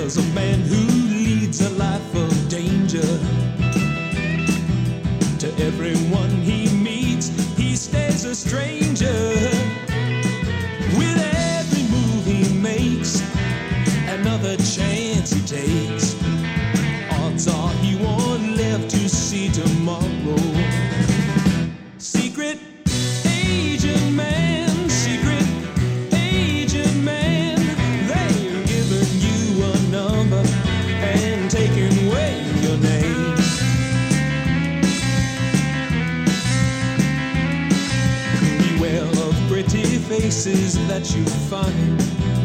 There's a man who leads a life of danger. To everyone he meets, he stays a stranger. With every move he makes, another chance he takes, odds are he won't live to see tomorrow. Secret agent man, secret agent man, they're giving you a number and taking away your name. Beware of pretty faces that you find.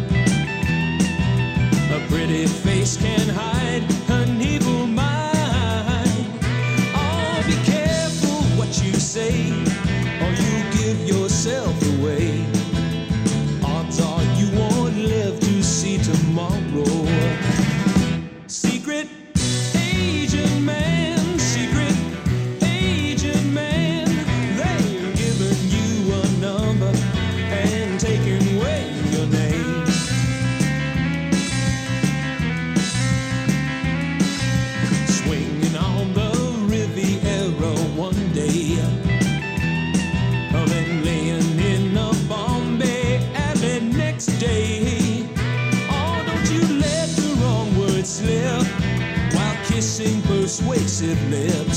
A pretty face can hide an evil mind. Oh, be careful what you say, or you give yourself away. Odds are you won't live to see tomorrow. Secret agent man, secret agent man, they're giving you a number and taking away your name. Swinging on the Riviera one day, then laying in a Bombay alley next day. Oh, don't you let the wrong words slip while kissing persuasive lips.